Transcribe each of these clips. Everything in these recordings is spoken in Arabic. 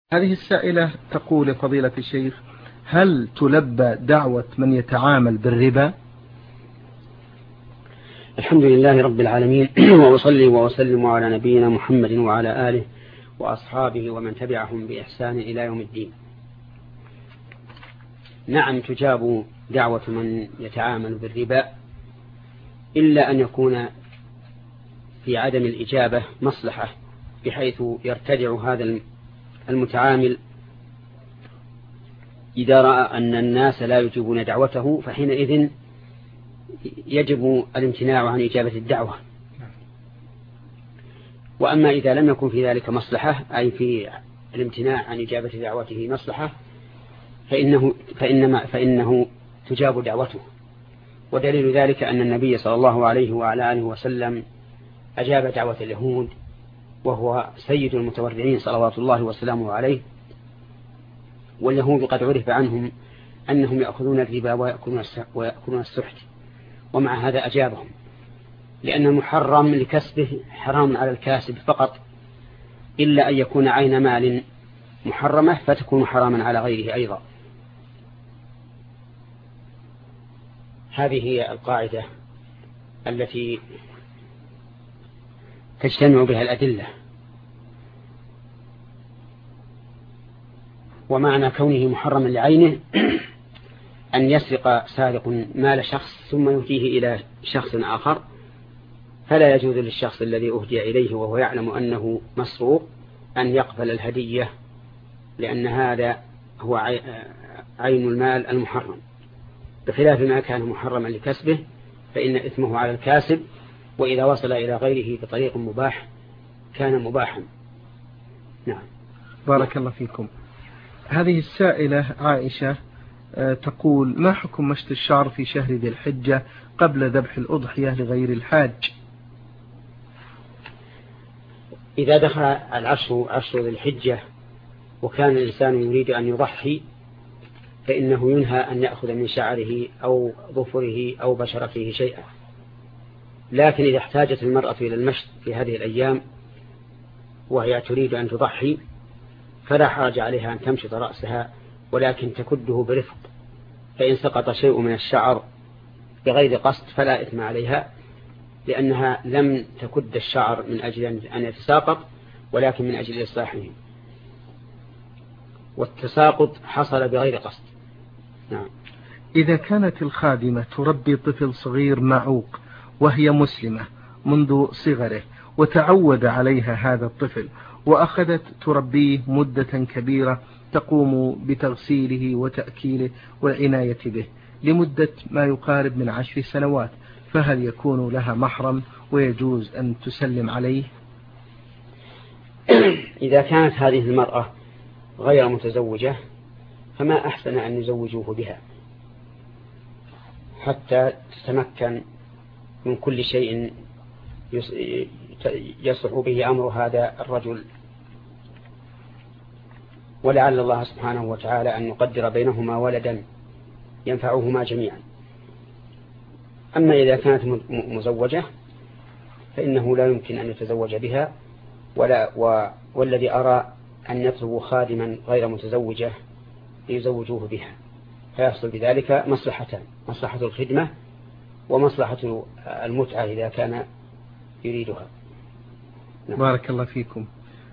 هذه السائلة تقول: فضيلة الشيخ، هل تلبى دعوة من يتعامل بالربا؟ الحمد لله رب العالمين، وأصلي وأسلم على نبينا محمد وعلى آله وأصحابه ومن تبعهم بإحسان إلى يوم الدين. نعم، تجاب دعوة من يتعامل بالربا، إلا أن يكون في عدم الإجابة مصلحة، بحيث يرتدع هذا المتعامل إذا رأى أن الناس لا يجيبون دعوته، فحينئذ يجب الامتناع عن إجابة الدعوة. وأما إذا لم يكن في ذلك مصلحة، أي في الامتناع عن إجابة دعوته مصلحة، فإنه تجاب دعوته. ودليل ذلك أن النبي صلى الله عليه وعلى آله وسلم أجاب دعوة اليهود، وهو سيد المتورعين صلوات الله وسلامه عليه. واليهود قد عرف عنهم أنهم يأخذون الربا ويأكلون السحت، ومع هذا أجابهم، لأن المحرم لكسبه حرام على الكاسب فقط، إلا أن يكون عين مال محرمة فتكون حراما على غيره أيضا. هذه هي القاعدة التي تجتمع بها الأدلة. ومعنى كونه محرما لعينه أن يسرق سارق مال شخص ثم يهديه إلى شخص آخر، فلا يجوز للشخص الذي أهدي إليه وهو يعلم أنه مسروق أن يقبل الهدية، لأن هذا هو عين المال المحرم، بخلاف ما كان محرما لكسبه فإن إثمه على الكاسب، وإذا وصل إلى غيره بطريق مباح كان مباحا. نعم. بارك الله فيكم. هذه السائلة عائشة تقول: ما حكم مشط الشعر في شهر ذي الحجة قبل ذبح الأضحية لغير الحاج؟ إذا دخل عشر ذي الحجة وكان الإنسان يريد أن يضحي، فإنه ينهى أن يأخذ من شعره أو ظفره أو بشرته شيئا. لكن إذا احتاجت المرأة إلى المشط في هذه الأيام وهي تريد أن تضحي، فلا حرج عليها أن تمشط رأسها، ولكن تكده برفق، فإن سقط شيء من الشعر بغير قصد فلا إثم عليها، لأنها لم تكد الشعر من أجل أن يتساقط، ولكن من أجل إصلاحه، والتساقط حصل بغير قصد. نعم. إذا كانت الخادمة تربي طفل صغير معوق وهي مسلمة منذ صغره، وتعود عليها هذا الطفل، وأخذت تربيه مدة كبيرة تقوم بتغسيله وتأكيله والعناية به لمدة ما يقارب من 10 سنوات، فهل يكون لها محرم ويجوز أن تسلم عليه؟ إذا كانت هذه المرأة غير متزوجة فما أحسن أن يزوجوه بها حتى تتمكن من كل شيء يصلح به أمر هذا الرجل، ولعل الله سبحانه وتعالى أن يقدر بينهما ولدا ينفعهما جميعا. أما إذا كانت مزوجة فإنه لا يمكن أن يتزوج بها، والذي أرى أن يطلبوا خادما غير متزوجة ليزوجوه بها، فيحصل بذلك مصلحتان: مصلحة الخدمة ومصلحة المتعة إذا كان يريدها. نعم. بارك الله فيكم.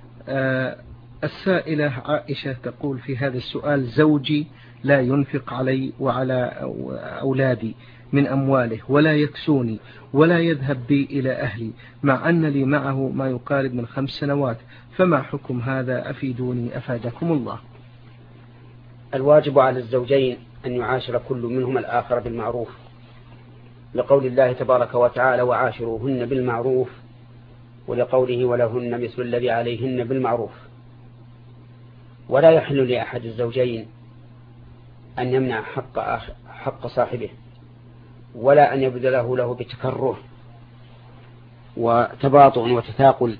السائلة عائشة تقول في هذا السؤال: زوجي لا ينفق علي وعلى أولادي من أمواله، ولا يكسوني، ولا يذهب بي إلى أهلي، مع أن لي معه ما يقارب من 5 سنوات، فما حكم هذا؟ أفيدوني أفادكم الله. الواجب على الزوجين أن يعاشر كل منهما الآخر بالمعروف، لقول الله تبارك وتعالى: وعاشروهن بالمعروف، ولقوله: ولهن مثل الذي عليهن بالمعروف. ولا يحل لأحد الزوجين أن يمنع حق صاحبه، ولا أن يبذله له بتكره وتباطؤ وتثاقل،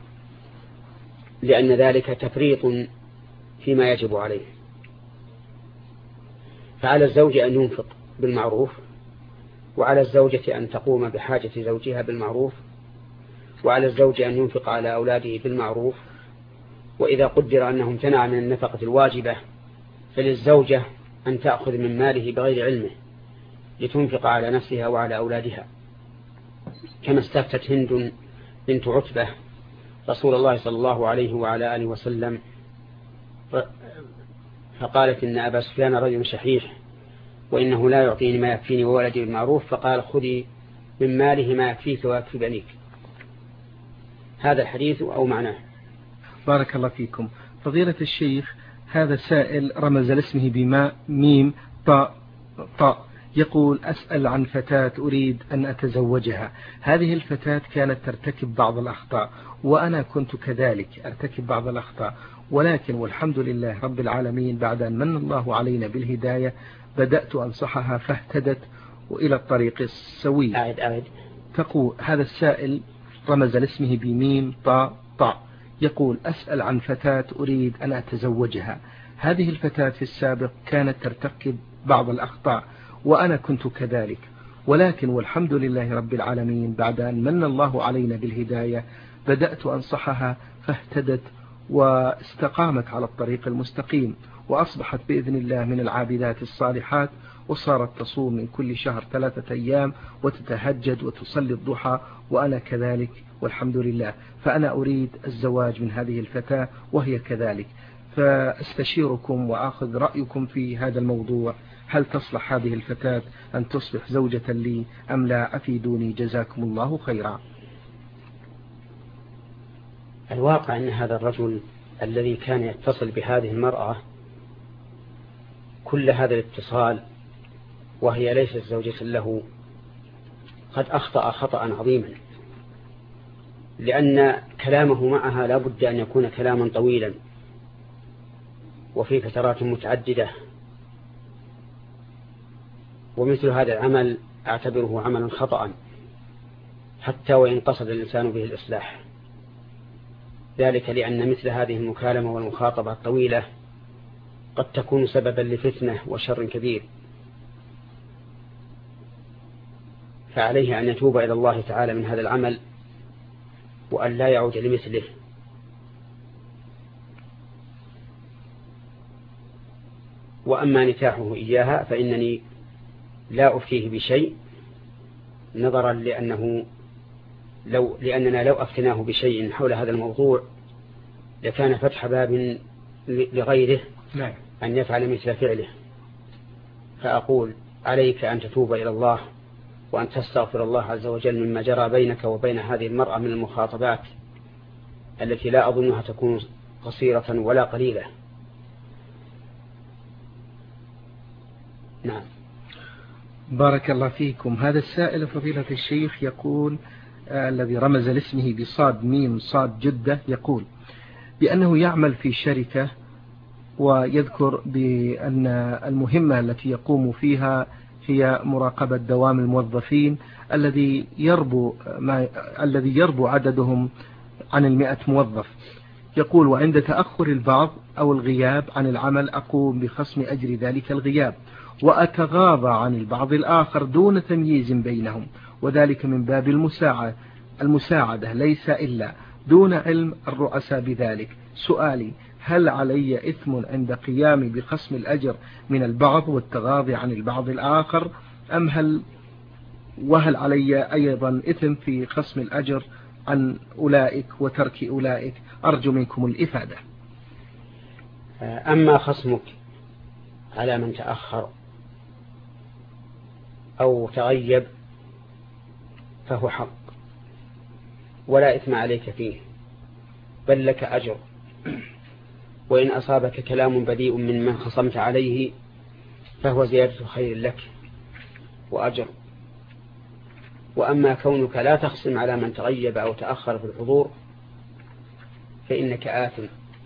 لأن ذلك تفريط فيما يجب عليه. فعلى الزوج أن ينفق بالمعروف، وعلى الزوجة أن تقوم بحاجة زوجها بالمعروف، وعلى الزوج أن ينفق على أولاده بالمعروف، وإذا قدر أنه امتنع من النفقة الواجبة فللزوجة أن تأخذ من ماله بغير علمه لتنفق على نفسها وعلى أولادها، كما استفتت هند بنت عتبة رسول الله صلى الله عليه وعلى آله وسلم فقالت إن أبا سفيان رجل شحيح وإنه لا يعطيني ما يكفيني وولدي بالمعروف، فقال خذي من ماله ما يكفيك ويكفي بنيك. هذا الحديث أو معناه. بارك الله فيكم. فضيلة الشيخ، هذا سائل رمز لاسمه بماء ميم طاء طاء، يقول أسأل عن فتاة أريد أن أتزوجها. هذه الفتاة كانت ترتكب بعض الأخطاء وأنا كنت كذلك أرتكب بعض الأخطاء، ولكن والحمد لله رب العالمين بعد أن من الله علينا بالهداية بدأت أنصحها فاهتدت وإلى الطريق السوي. أعد. تقول هذا السائل رمز لاسمه بميم طاء طاء، يقول أسأل عن فتاة أريد أن أتزوجها. هذه الفتاة في السابق كانت ترتكب بعض الأخطاء وأنا كنت كذلك، ولكن والحمد لله رب العالمين بعد أن من الله علينا بالهداية بدأت أنصحها فاهتدت واستقامت على الطريق المستقيم، وأصبحت بإذن الله من العابدات الصالحات، وصارت تصوم من كل شهر 3 أيام وتتهجد وتصلي الضحى وأنا كذلك والحمد لله. فأنا أريد الزواج من هذه الفتاة وهي كذلك، فاستشيركم وآخذ رأيكم في هذا الموضوع. هل تصلح هذه الفتاة أن تصبح زوجة لي أم لا؟ أفيدوني جزاكم الله خيرا. الواقع أن هذا الرجل الذي كان يتصل بهذه المرأة كل هذا الاتصال وهي ليست زوجة له قد أخطأ خطأ عظيما، لأن كلامه معها لا بد أن يكون كلاما طويلا وفي فترات متعددة، ومثل هذا العمل أعتبره عملا خطأ حتى وإن قصد الإنسان به الإصلاح، ذلك لأن مثل هذه المكالمة والمخاطبة الطويلة قد تكون سببا لفتنة وشر كبير، فعليه أن يتوب إلى الله تعالى من هذا العمل وأن لا يعود لمثله. وأما نكاحه إياها فإنني لا أفتيه بشيء، نظرا لأننا لو أفتناه بشيء حول هذا الموضوع لكان فتح باب لغيره أن يفعل مثل فعله. فأقول عليك أن تتوب إلى الله وأن تستغفر الله عز وجل مما جرى بينك وبين هذه المرأة من المخاطبات التي لا أظنها تكون قصيرة ولا قليلة. نعم. بارك الله فيكم. هذا السائل فضيلة الشيخ يقول الذي رمز لاسمه بصاد ميم صاد جدة، يقول بأنه يعمل في شركة ويذكر بأن المهمة التي يقوم فيها هي مراقبة دوام الموظفين الذي يربو عددهم عن 100 موظف. يقول وعند تأخر البعض أو الغياب عن العمل أقوم بخصم أجر ذلك الغياب وأتغاضى عن البعض الآخر دون تمييز بينهم، وذلك من باب المساعدة ليس إلا دون علم الرؤساء بذلك. سؤالي هل علي إثم عند قيامي بخصم الأجر من البعض والتغاضي عن البعض الآخر وهل علي أيضا إثم في خصم الأجر عن أولئك وترك أولئك؟ أرجو منكم الإفادة. أما خصمك على من تأخر أو تغيب فهو حق ولا إثم عليك فيه، بل لك أجر، وإن أصابك كلام بذيء من خصمت عليه فهو زيادة خير لك وأجر. وأما كونك لا تخصم على من تغيب أو تأخر في الحضور فإنك آثم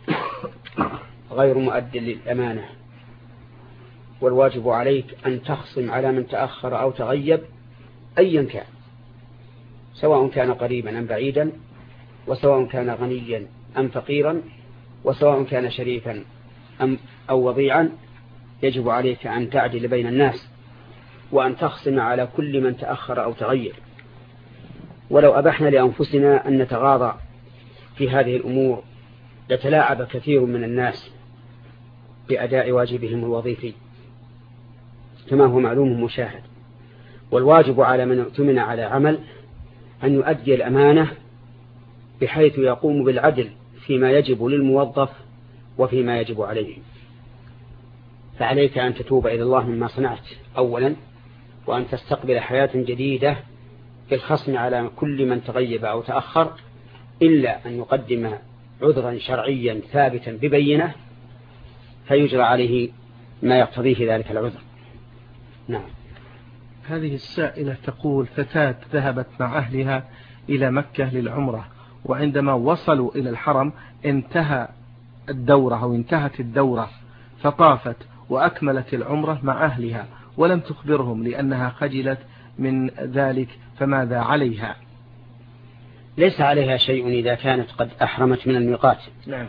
غير مؤد للأمانة، والواجب عليك أن تخصم على من تأخر أو تغيب أيا كان، سواء كان قريبا أم بعيدا، وسواء كان غنيا أم فقيرا، وسواء كان شريفا أو وضيعا. يجب عليك أن تعدل بين الناس وأن تخصم على كل من تأخر أو تغير. ولو أبحنا لأنفسنا أن نتغاضى في هذه الأمور لتلاعب كثير من الناس بأداء واجبهم الوظيفي كما هو معلوم مشاهد. والواجب على من اؤتمن على عمل أن يؤدي الأمانة بحيث يقوم بالعدل فيما يجب للموظف وفيما يجب عليه. فعليك أن تتوب إلى الله مما صنعت أولا، وأن تستقبل حياة جديدة بالخصم على كل من تغيب أو تأخر، إلا أن يقدم عذرا شرعيا ثابتا ببينه فيجرى عليه ما يقتضيه ذلك العذر. نعم. هذه السائلة تقول: فتاة ذهبت مع أهلها إلى مكة للعمرة، وعندما وصلوا إلى الحرم انتهت الدورة فطافت وأكملت العمرة مع أهلها ولم تخبرهم لأنها خجلت من ذلك، فماذا عليها؟ ليس عليها شيء إذا كانت قد أحرمت من الميقات. نعم.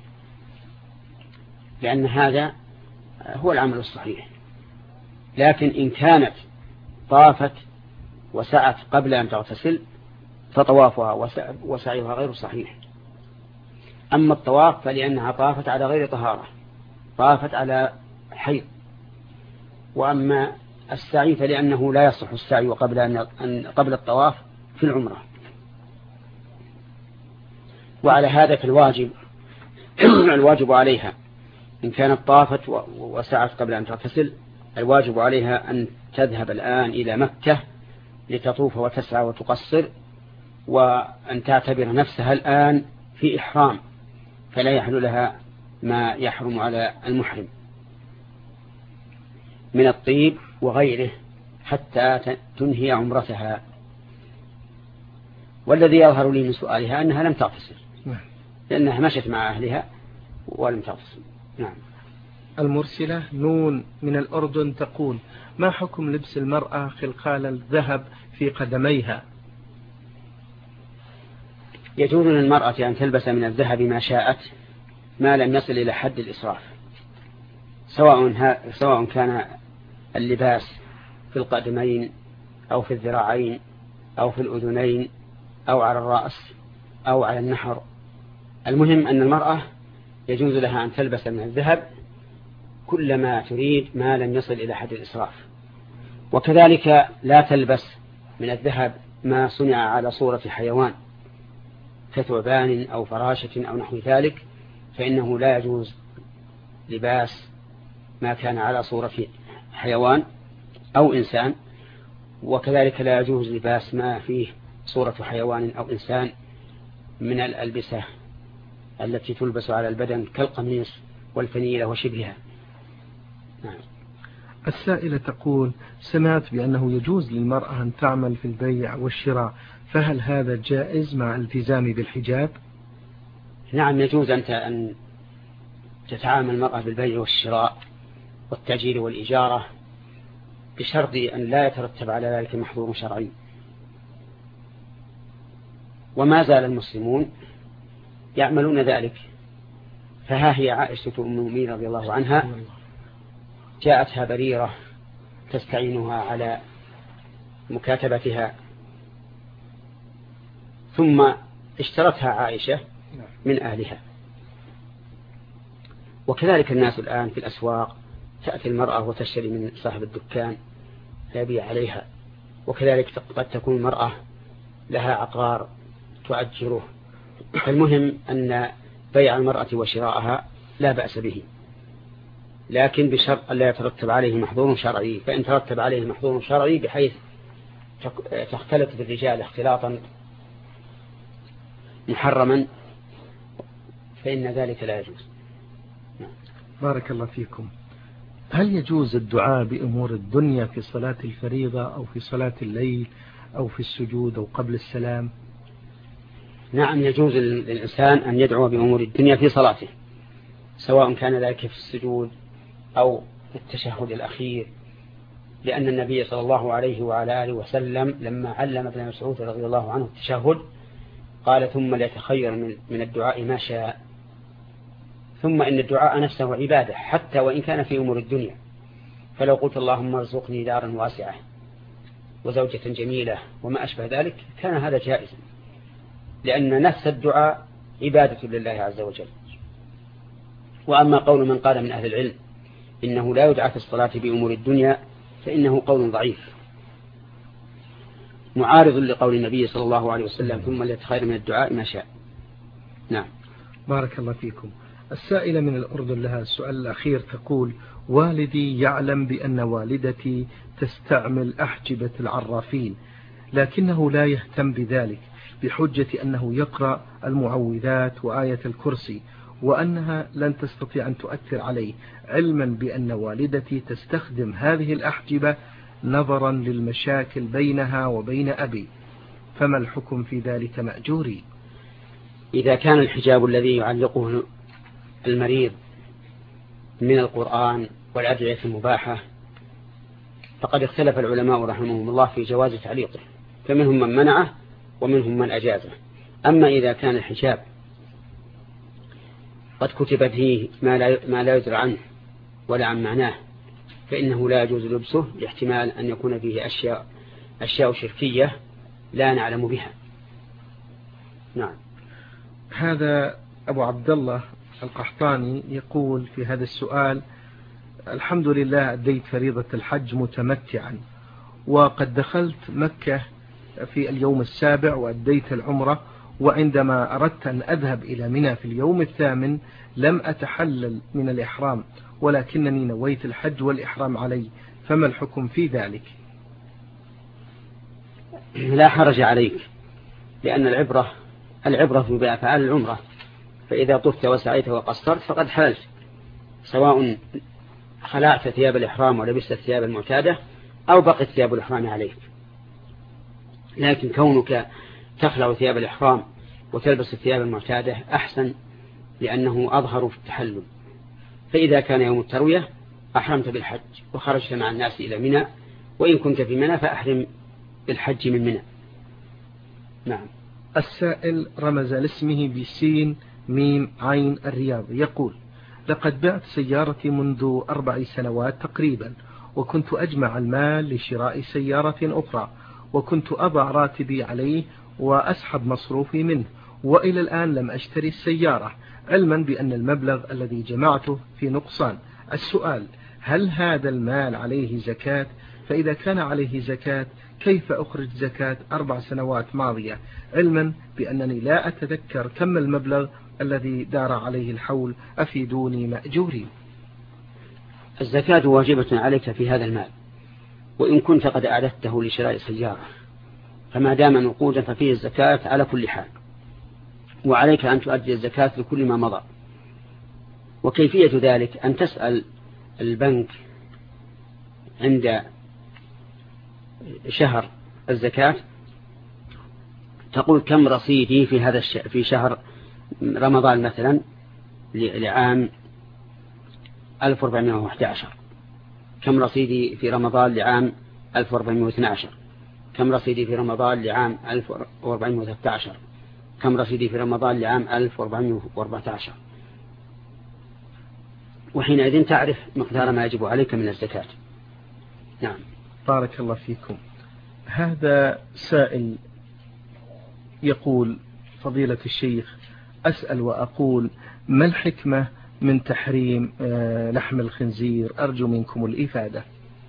لأن هذا هو العمل الصحيح. لكن إن كانت طافت وسعت قبل أن تغتسل فطوافها وسعيها غير صحيح. أما الطواف فلأنها طافت على غير طهارة، طافت على حيض. وأما السعي فلأنه لا يصح السعي قبل الطواف في العمرة. وعلى هذا الواجب عليها إن كانت طافت وسعت قبل أن تغتسل، الواجب عليها أن تذهب الآن إلى مكة لتطوف وتسعى وتقصر، وأن تعتبر نفسها الآن في إحرام، فلا يحل لها ما يحرم على المحرم من الطيب وغيره حتى تنهي عمرتها. والذي يظهر لي من سؤالها أنها لم تغتسل، لأنها مشت مع أهلها ولم تغتسل. نعم. المرسلة نون من الأردن تقول: ما حكم لبس المرأة خلخال الذهب في قدميها؟ يجوز للمرأة أن تلبس من الذهب ما شاءت ما لم يصل إلى حد الإسراف، سواء كان اللباس في القدمين أو في الذراعين أو في الأذنين أو على الرأس أو على النحر. المهم أن المرأة يجوز لها أن تلبس من الذهب كلما تريد ما لم يصل إلى حد الإسراف. وكذلك لا تلبس من الذهب ما صنع على صورة حيوان كثعبان أو فراشة أو نحو ذلك، فإنه لا يجوز لباس ما كان على صورة حيوان أو إنسان. وكذلك لا يجوز لباس ما فيه صورة حيوان أو إنسان من الألبسة التي تلبس على البدن كالقميص والفنيلة وشبهها. نعم. السائلة تقول: سمعت بأنه يجوز للمرأة أن تعمل في البيع والشراء، فهل هذا جائز مع التزام بالحجاب؟ نعم، يجوز أن تتعامل المرأة بالبيع والشراء والتأجير والإجارة بشرط أن لا يترتب على ذلك محظور شرعي. وما زال المسلمون يعملون ذلك. فها هي عائشة أم المؤمنين رضي الله عنها جاءتها بريرة تستعينها على مكاتبتها، ثم اشترتها عائشة من أهلها. وكذلك الناس الآن في الأسواق تأتي المرأة وتشتري من صاحب الدكان فيبيع عليها. وكذلك قد تكون المرأة لها عقار تؤجره. فالمهم أن بيع المرأة وشراءها لا بأس به، لكن بشرط أن لا يترتب عليه محظور شرعي. فإن ترتب عليه محظور شرعي بحيث تختلط بالرجال اختلاطا محرما فإن ذلك لا يجوز. بارك الله فيكم. هل يجوز الدعاء بأمور الدنيا في صلاة الفريضة أو في صلاة الليل أو في السجود أو قبل السلام؟ نعم، يجوز للإنسان أن يدعو بأمور الدنيا في صلاته، سواء كان ذلك في السجود أو في التشهد الأخير، لأن النبي صلى الله عليه وعلى آله وسلم لما علم ابن مسعود رضي الله عنه التشهد قال: ثم ليتخير من الدعاء ما شاء. ثم إن الدعاء نفسه عبادة حتى وإن كان في أمور الدنيا. فلو قلت اللهم ارزقني دارا واسعة وزوجة جميلة وما أشبه ذلك كان هذا جائزا، لأن نفس الدعاء عبادة لله عز وجل. وأما قول من قال من أهل العلم إنه لا يدعى في الصلاة بأمور الدنيا فإنه قول ضعيف معارض لقول النبي صلى الله عليه وسلم ثم ليتخير من الدعاء ما شاء. نعم. بارك الله فيكم. السائلة من الأردن لها السؤال الأخير تقول: والدي يعلم بأن والدتي تستعمل أحجبة العرافين لكنه لا يهتم بذلك بحجة أنه يقرأ المعوذات وآية الكرسي وأنها لن تستطيع أن تؤثر عليه، علما بأن والدتي تستخدم هذه الأحجبة نظرا للمشاكل بينها وبين أبي، فما الحكم في ذلك مأجوري؟ إذا كان الحجاب الذي يعلقه المريض من القرآن والأدعية المباحة فقد اختلف العلماء رحمهم الله في جواز تعليقه، فمنهم من منعه ومنهم من أجازه. أما إذا كان الحجاب قد كتب فيه ما لا يدرى عنه ولا عن معناه فإنه لا يجوز لبسه لاحتمال أن يكون فيه أشياء شركية لا نعلم بها. نعم. هذا أبو عبد الله القحطاني يقول في هذا السؤال: الحمد لله أديت فريضة الحج متمتعا، وقد دخلت مكة في اليوم السابع وأديت العمرة، وعندما أردت أن أذهب إلى منى في اليوم الثامن لم أتحلل من الإحرام ولكنني نويت الحج والإحرام علي، فما الحكم في ذلك؟ لا حرج عليك، لأن العبرة بأفعال العمرة، فإذا طفت وسعيت وقصرت فقد حللت، سواء خلعت ثياب الإحرام ولبست الثياب المعتادة أو بقت ثياب الإحرام عليك. لكن كونك تخلع ثياب الإحرام وتلبس الثياب المعتادة أحسن، لأنه أظهر في التحلل. فإذا كان يوم التروية أحرمت بالحج وخرجت مع الناس إلى منى، وإن كنت في منى فأحرم بالحج من منى. نعم. السائل رمز لاسمه بسين ميم عين الرياض يقول: لقد بعت سيارتي منذ 4 سنوات تقريبا، وكنت أجمع المال لشراء سيارة أخرى، وكنت أضع راتبي عليه وأسحب مصروفي منه، وإلى الآن لم أشتري السيارة، علما بأن المبلغ الذي جمعته في نقصان. السؤال: هل هذا المال عليه زكاة؟ فإذا كان عليه زكاة كيف أخرج زكاة 4 سنوات ماضية، علما بأنني لا أتذكر كم المبلغ الذي دار عليه الحول؟ أفيدوني مأجوري. الزكاة واجبة عليك في هذا المال، وإن كنت قد أعددته لشراء سيارة، فما دام نقودا ففيه الزكاة على كل حال، وعليك أن تؤدي الزكاة لكل ما مضى. وكيفية ذلك أن تسأل البنك عند شهر الزكاة، تقول: كم رصيدي في هذا في شهر رمضان مثلا لعام 1411، كم رصيدي في رمضان لعام 1412، كم رصيدي في رمضان لعام 1413، كم رصيدي في رمضان لعام 1414، وحينئذ تعرف مقدار ما يجب عليك من الزكاة. نعم. بارك الله فيكم. هذا سائل يقول: فضيلة الشيخ، أسأل وأقول: ما الحكمة من تحريم لحم الخنزير؟ أرجو منكم الإفادة.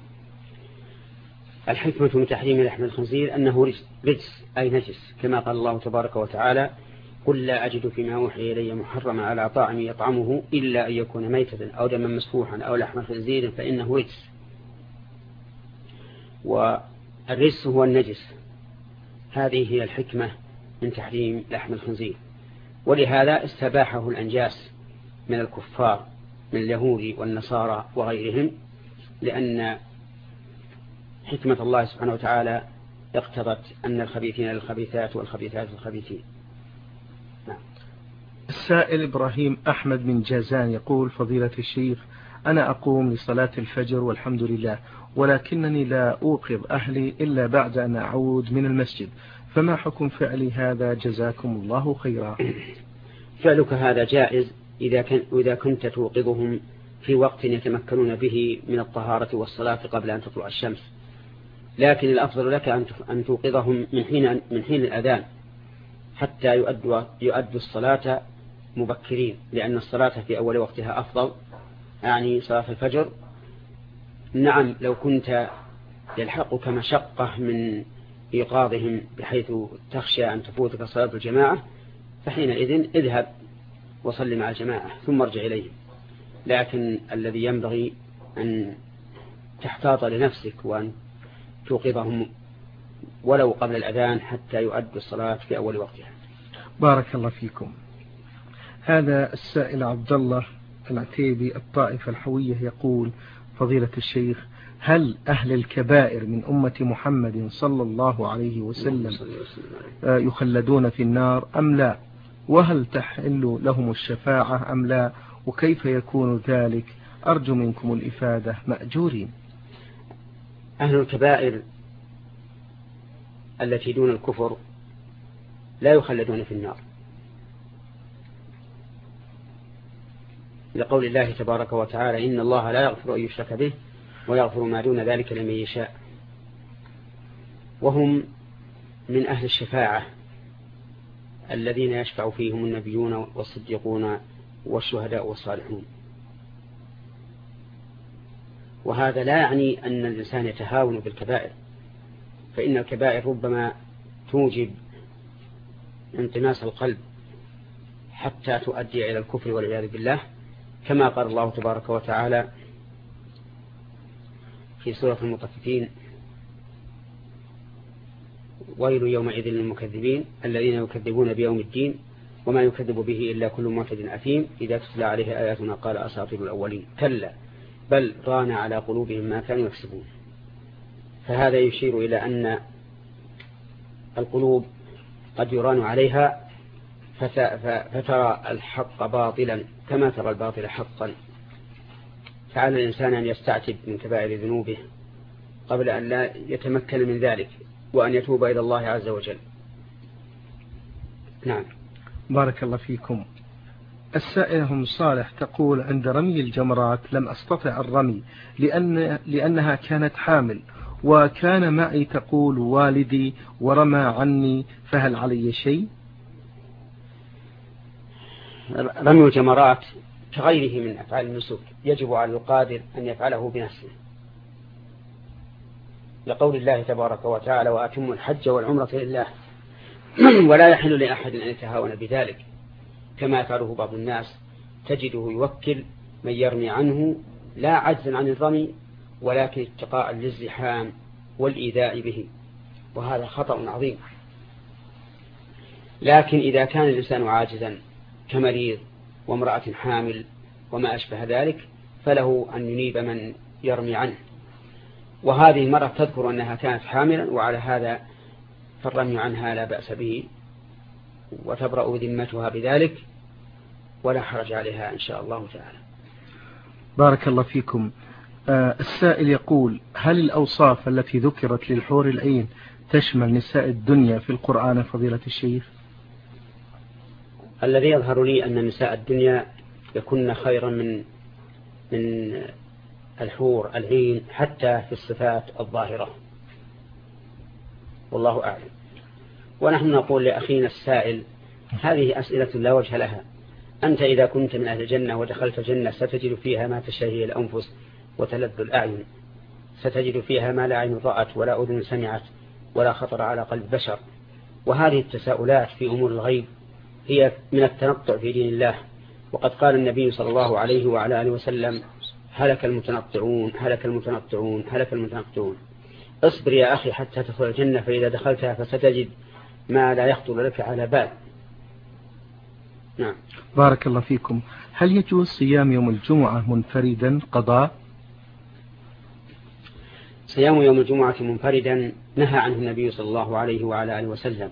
الحكمة من تحريم لحم الخنزير أنه رجس أي نجس، كما قال الله تبارك وتعالى: قل لا أجد فيما أوحي إلي محرما على طاعم يطعمه إلا أن يكون ميتة أو دما مسفوحا أو لحم خنزير فإنه رجس. والرجس هو النجس، هذه هي الحكمة من تحريم لحم الخنزير، ولهذا استباحه الأنجاس من الكفار من اليهود والنصارى وغيرهم، لأن حكمة الله سبحانه وتعالى اقتضت أن الخبيثين للخبيثات والخبيثات للخبيثين. نعم. السائل إبراهيم أحمد من جازان يقول: فضيلة الشيخ، أنا أقوم لصلاة الفجر والحمد لله، ولكنني لا أوقظ أهلي إلا بعد أن أعود من المسجد، فما حكم فعلي هذا؟ جزاكم الله خيرا. فعلك هذا جائز إذا كنت توقظهم في وقت يتمكنون به من الطهارة والصلاة قبل أن تطلع الشمس، لكن الأفضل لك أن توقظهم من حين الأذان حتى يؤدوا الصلاة مبكرين، لأن الصلاة في أول وقتها أفضل، يعني صلاة الفجر. نعم لو كنت يلحقك مشقة من إيقاظهم بحيث تخشى أن تفوتك صلاة الجماعة، فحينئذ اذهب وصل مع الجماعة ثم ارجع إليهم. لكن الذي ينبغي أن تحتاط لنفسك وأن توقظهم ولو قبل الأذان حتى يؤدوا الصلاة في أول وقتها. بارك الله فيكم. هذا السائل عبد الله العتيبي الطائفة الحوية يقول: فضيلة الشيخ، هل أهل الكبائر من أمة محمد صلى الله عليه وسلم يخلدون في النار أم لا؟ وهل تحل لهم الشفاعة أم لا؟ وكيف يكون ذلك؟ أرجو منكم الإفادة مأجورين. أهل الكبائر التي دون الكفر لا يخلدون في النار، لقول الله تبارك وتعالى: إن الله لا يغفر أن يشرك به ويغفر ما دون ذلك لمن يشاء. وهم من أهل الشفاعة الذين يشفع فيهم النبيون والصديقون والشهداء والصالحون. وهذا لا يعني أن الإنسان يتهاون بالكبائر، فإن الكبائر ربما توجب انطماس القلب حتى تؤدي إلى الكفر والعياذ بالله، كما قال الله تبارك وتعالى في سورة المطففين: ويل يومئذ للمكذبين الذين يكذبون بيوم الدين وما يكذب به إلا كل معتد أثيم إذا تتلى عليه آياتنا قال أساطير الأولين كلا بل ران على قلوبهم ما كانوا يكسبون. فهذا يشير إلى أن القلوب قد يران عليها فترى الحق باطلا كما ترى الباطل حقا. فعلى الإنسان أن يستعتب من كبائر ذنوبه قبل أن لا يتمكن من ذلك، وأن يتوب إلى الله عز وجل. نعم. بارك الله فيكم. السائلة أم صالح تقول: عند رمي الجمرات لم أستطع الرمي لأنها كانت حامل، وكان معي تقول والدي ورمى عني، فهل علي شيء؟ رمي الجمرات كغيره من أفعال النسك يجب على القادر أن يفعله بنفسه، لقول الله تبارك وتعالى: وأتموا الحج والعمرة لله ولا يحل لأحد أن يتهاون بذلك، كما يفعله بعض الناس، تجده يوكل من يرمي عنه لا عجزا عن الرمي ولكن اتقاء للزحام والإيذاء به، وهذا خطأ عظيم. لكن إذا كان الإنسان عاجزا كمريض وامرأة حامل وما أشبه ذلك فله أن ينيب من يرمي عنه. وهذه المرأة تذكر أنها كانت حاملا، وعلى هذا فالرمي عنها لا بأس به وتبرأ ذمتها بذلك ولا حرج عليها إن شاء الله تعالى. بارك الله فيكم. السائل يقول: هل الأوصاف التي ذكرت للحور العين تشمل نساء الدنيا في القرآن فضيلة الشيخ؟ الذي يظهر لي أن نساء الدنيا يكون خيرا من الحور العين حتى في الصفات الظاهرة، والله أعلم. ونحن نقول لأخينا السائل: هذه أسئلة لا وجه لها. أنت إذا كنت من أهل الجنة ودخلت الجنة ستجد فيها ما تشتهيه الأنفس وتلذ الأعين، ستجد فيها ما لا عين رأت ولا أذن سمعت ولا خطر على قلب بشر. وهذه التساؤلات في أمور الغيب هي من التنطع في دين الله، وقد قال النبي صلى الله عليه وعلى آله وسلم: هلك المتنطعون هلك المتنطعون هلك المتنطعون. اصبر يا أخي حتى تدخل الجنة، فإذا دخلتها فستجد ما لا يخطر لك على بال. نعم. بارك الله فيكم. هل يجوز صيام يوم الجمعة منفردا قضاء؟ صيام يوم الجمعة منفردا نهى عنه النبي صلى الله عليه وعلى آله وسلم.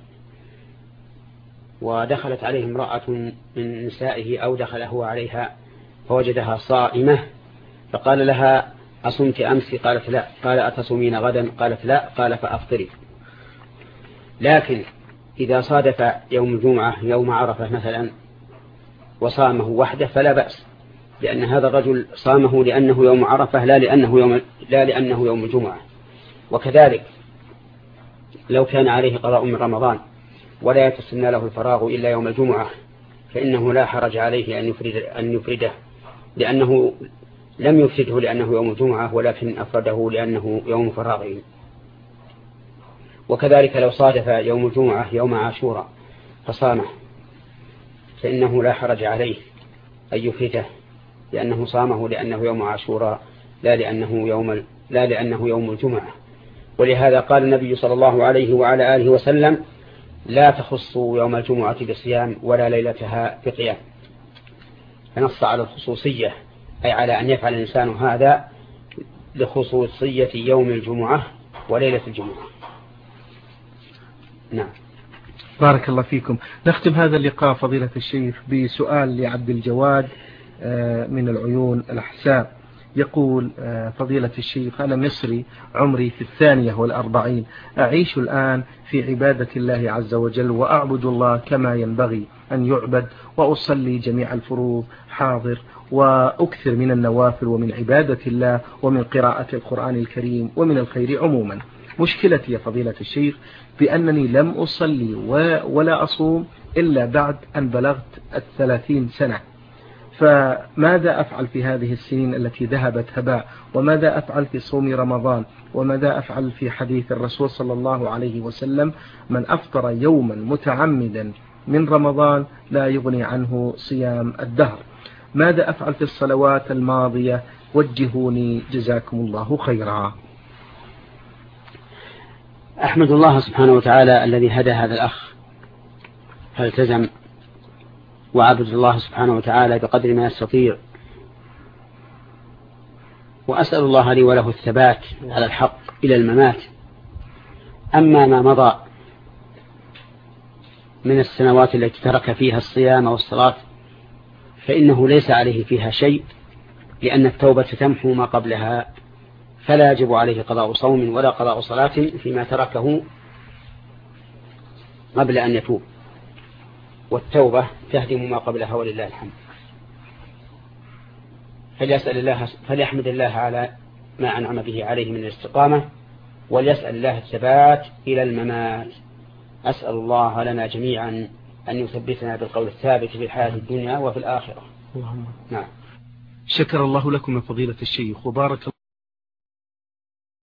ودخلت عليه امرأة من نسائه أو دخل هو عليها فوجدها صائمة، فقال لها: أصمت أمس؟ قالت لا. قال: أتصومين غدا؟ قالت لا. قال: فأفطري. لكن إذا صادف يوم الجمعة يوم عرفة مثلا وصامه وحده فلا بأس، لأن هذا الرجل صامه لأنه يوم عرفة لا لأنه يوم الجمعة. وكذلك لو كان عليه قضاء من رمضان ولا يتسنى له الفراغ إلا يوم الجمعة فإنه لا حرج عليه أن يفرده، لأنه لم يفرده لأنه يوم الجمعة، ولكن أفرده لأنه يوم فراغه. وكذلك لو صادف يوم الجمعة يوم عاشوراء فصامه فإنه لا حرج عليه أن يفرده، لأنه صامه لأنه يوم عاشوراء لا لأنه يوم الجمعة. ولهذا قال النبي صلى الله عليه وعلى آله وسلم: لا تخصوا يوم الجمعة بصيام ولا ليلتها بقيام. فنص على الخصوصية، أي على أن يفعل الإنسان هذا لخصوصية يوم الجمعة وليلة الجمعة. نعم. بارك الله فيكم. نختم هذا اللقاء فضيلة الشيخ بسؤال لعبد الجواد من العيون الأحساء. يقول: فضيلة الشيخ، أنا مصري، عمري في 42، أعيش الآن في عبادة الله عز وجل، وأعبد الله كما ينبغي أن يعبد، وأصلي جميع الفروض حاضر، وأكثر من النوافل ومن عبادة الله ومن قراءة القرآن الكريم ومن الخير عموما. مشكلتي يا فضيلة الشيخ بأنني لم أصلي ولا أصوم إلا بعد أن بلغت 30 سنة، فماذا أفعل في هذه السنين التي ذهبت هباء؟ وماذا أفعل في صوم رمضان؟ وماذا أفعل في حديث الرسول صلى الله عليه وسلم: من أفطر يوما متعمدا من رمضان لا يغني عنه صيام الدهر؟ ماذا أفعل في الصلوات الماضية؟ وجهوني جزاكم الله خيرا. أحمد الله سبحانه وتعالى الذي هدى هذا الأخ فالتزم وعبد الله سبحانه وتعالى بقدر ما يستطيع، وأسأل الله لي وله الثبات على الحق إلى الممات. أما ما مضى من السنوات التي ترك فيها الصيام والصلاة فإنه ليس عليه فيها شيء، لأن التوبة تمحو ما قبلها، فلا يجب عليه قضاء صوم ولا قضاء صلاة فيما تركه قبل أن يتوب، والتوبة تهدم ما قبلها ولله الحمد. فليحمد الله على ما أنعم به عليه من الاستقامة، وليسأل الله الثبات إلى الممات. أسأل الله لنا جميعا أن يثبتنا بالقول الثابت في الحياة الدنيا وفي الآخرة. نعم. شكر الله لكم يا فضيلة الشيخ وبارك